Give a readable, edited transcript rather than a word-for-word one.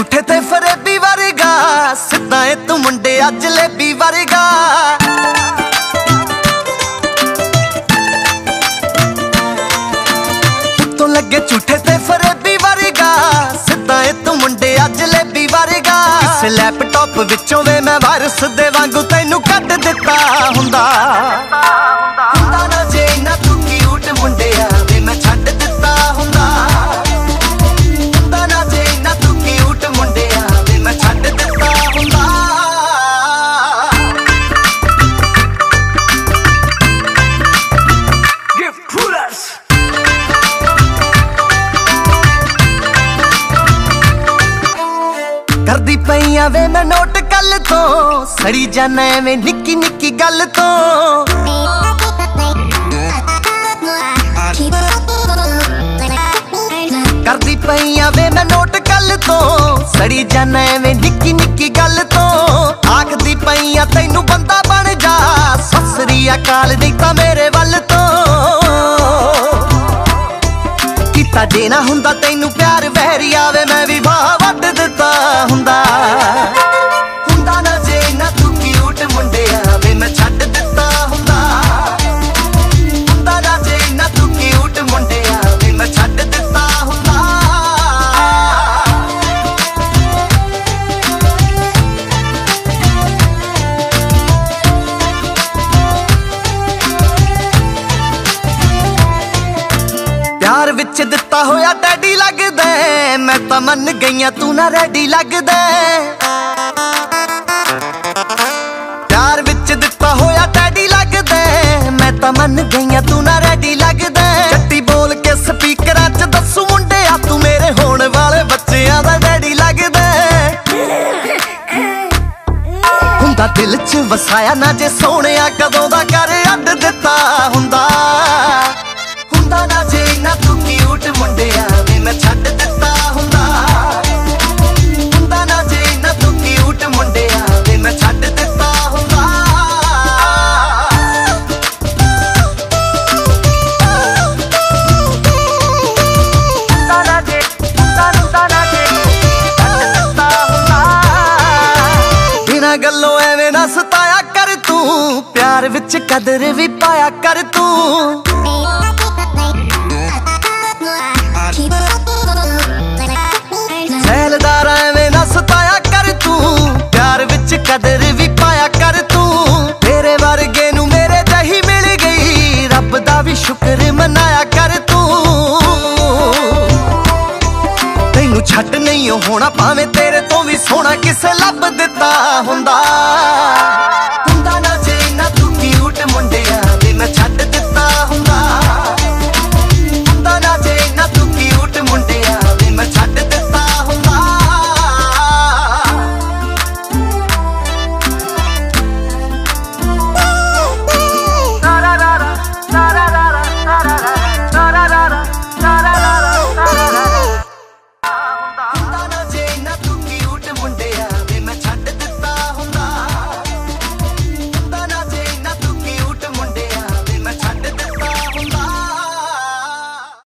ਝੂਠੇ ਤੇ ਫਰੇਬੀ ਵਰਗਾ, ਸਿੱਧਾ ਏ ਤੂੰ ਮੁੰਡਿਆ ਜਲੇਬੀ ਵਰਗਾ। ਉੱਤੋਂ ਲੱਗੇ ਝੂਠੇ ਤੇ ਫਰੇਬੀ ਵਰਗਾ, ਸਿੱਧਾ ਏ ਤੂੰ ਮੁੰਡਿਆ ਜਲੇਬੀ ਵਰਗਾ। ਇਸ ਲੈਪਟਾਪ ਵਿੱਚੋਂ ਵੇ ਮੈਂ ਵਾਇਰਸ ਦੇ ਵਾਂਗੂ ਤੈਨੂੰ ਕੱਢ ਦਿੱਤਾ ਹੁੰਦਾ। ਹੁੰਦਾ ਨਾ ਜੇ ਨਾ ਤੂੰ ਕਿਊਟ ਮੁੰਡਿਆ ਵੇ ਮੈਂ ਛੱਡ ਦਿੱਤਾ ਹੁੰਦਾ। ਹੁੰਦਾ ਨਾ ਜੇ ਨਾ ਤੂੰ ਕਿਊਟ ਮੁੰਡਿਆ ਵੇ ਮੈਂ ਛੱਡ ਦਿੱਤਾ ਹੁੰਦਾ। ਕਰਦੀ ਪਈਆਂ ਵੇ ਮੈਂ ਨੋਟ ਕੱਲ ਤੋਂ, ਸੜੀ ਜਾਨਾ ਐਵੇਂ ਨਿੱਕੀ ਨਿੱਕੀ ਗੱਲ ਤੋਂ। ਕਰਦੀ ਪਈਆਂ ਵੇ ਮੈਂ ਨੋਟ ਕੱਲ ਤੋਂ, ਸੜੀ ਜਾਨਾ ਐਵੇਂ ਨਿੱਕੀ ਨਿੱਕੀ ਗੱਲ ਤੋਂ। ਆਖਦੀ ਪਈਆਂ ਤੈਨੂੰ ਬੰਦਾ ਬਣ ਜਾ, ਸਤਿ ਸ੍ਰੀ ਅਕਾਲ ਨਹੀਂ ਤਾਂ ਮੇਰੇ ਵੱਲ ਤੋਂ। ਕੀਤਾ ਜੇ ਨਾ ਹੁੰਦਾ ਤੈਨੂੰ ਪਿਆਰ ਵਹਿਰੀ ਆਵੇ, ਮੈਂ ਵੀ ਬਾਹ ਵੱਢ ਦਿੱਤਾ ਹੁੰਦਾ। ਹੁੰਦਾ ਨਾ ਜੇ ਨਾ ਤੂੰ ਕਿਊਟ ਮੁੰਡਿਆ ਵੇ ਮੈਂ ਛੱਡ ਦਿੱਤਾ ਹੁੰਦਾ। ਹੁੰਦਾ ਨਾ ਜੇ ਨਾ ਤੂੰ ਕਿਊਟ ਮੁੰਡਿਆ ਵੇ ਮੈਂ ਛੱਡ ਦਿੱਤਾ ਹੁੰਦਾ। ਪਿਆਰ ਵਿੱਚ ਦਿੱਤਾ ਹੋਇਆ ਡੈਡੀ ਲੱਗਦਾ, ਮੈਂ ਤਾਂ ਮੰਨ ਗਈਆਂ ਤੂੰ ਨਾ ਰੈਡੀ ਲੱਗਦਾ। ਪਿਆਰ ਵਿੱਚ ਦਿੱਤਾ ਹੋਇਆ ਡੈਡੀ ਲੱਗਦਾ, ਮੈਂ ਤਾਂ ਮੰਨ ਗਈਆਂ ਤੂੰ ਨਾ ਰੈਡੀ ਲੱਗਦਾ। ਜੱਟੀ ਬੋਲ ਕੇ ਸਪੀਕਰਾਂ 'ਚ ਦੱਸੂ ਮੁੰਡਿਆ, ਤੂੰ ਮੇਰੇ ਹੋਣ ਵਾਲੇ ਬੱਚਿਆਂ ਦਾ ਡੈਡੀ ਲੱਗਦਾ। ਹੁੰਦਾ ਦਿਲ 'ਚ ਵਸਾਇਆ ਨਾ ਜੇ ਸੋਹਣਿਆ, ਕਦੋਂ ਦਾ ਕਰ ਅੱਡ ਦਿੱਤਾ ਹੁੰਦਾ। ਹੁੰਦਾ ਨਾ ਜੇ ਨਾ ਤੂੰ ਕਿਊਟ ਮੁੰਡਿਆ ਵੇ ਮੈਂ ਛੱਡ ਦਿੱਤਾ ਹੁੰਦਾ। ਹੁੰਦਾ ਨਾ ਜੇ ਨਾ ਤੂੰ ਕਿਊਟ ਮੁੰਡਿਆ ਵੇ ਮੈਂ ਛੱਡ ਦਿੱਤਾ ਹੁੰਦਾ। ਹੁੰਦਾ ਨਾ ਜੇ ਹੁੰਦਾ ਨਾ ਜੇ ਛੱਡ ਦਿੱਤਾ ਹੁੰਦਾ। ਬਿਨਾਂ ਗੱਲੋਂ ਐਵੇਂ ਨਾ ਸਤਾਇਆ ਕਰ ਤੂੰ, ਪਿਆਰ ਵਿੱਚ ਕਦਰ ਵੀ ਪਾਇਆ ਕਰ ਤੂੰ। ਸੈਲਦਾਰਾ ਐਵੇਂ ਨਾ ਸਤਾਇਆ ਕਰ ਤੂੰ, ਪਿਆਰ ਵਿੱਚ ਕਦਰ ਵੀ ਪਾਇਆ ਕਰ ਤੂੰ। ਤੇਰੇ ਵਰਗੇ ਨੂੰ ਮੇਰੇ ਜਹੀ ਮਿਲ ਗਈ, ਰੱਬ ਦਾ ਵੀ ਸ਼ੁਕਰ ਮਨਾਇਆ ਕਰ ਤੂੰ। ਤੈਨੂੰ ਛੱਡ ਨਹੀਂ ਹੋਣਾ, ਭਾਵੇਂ ਤੇਰੇ ਤੋਂ ਵੀ ਸੋਹਣਾ ਕਿਸੇ ਲੱਭ ਦਿੱਤਾ ਹੁੰਦਾ।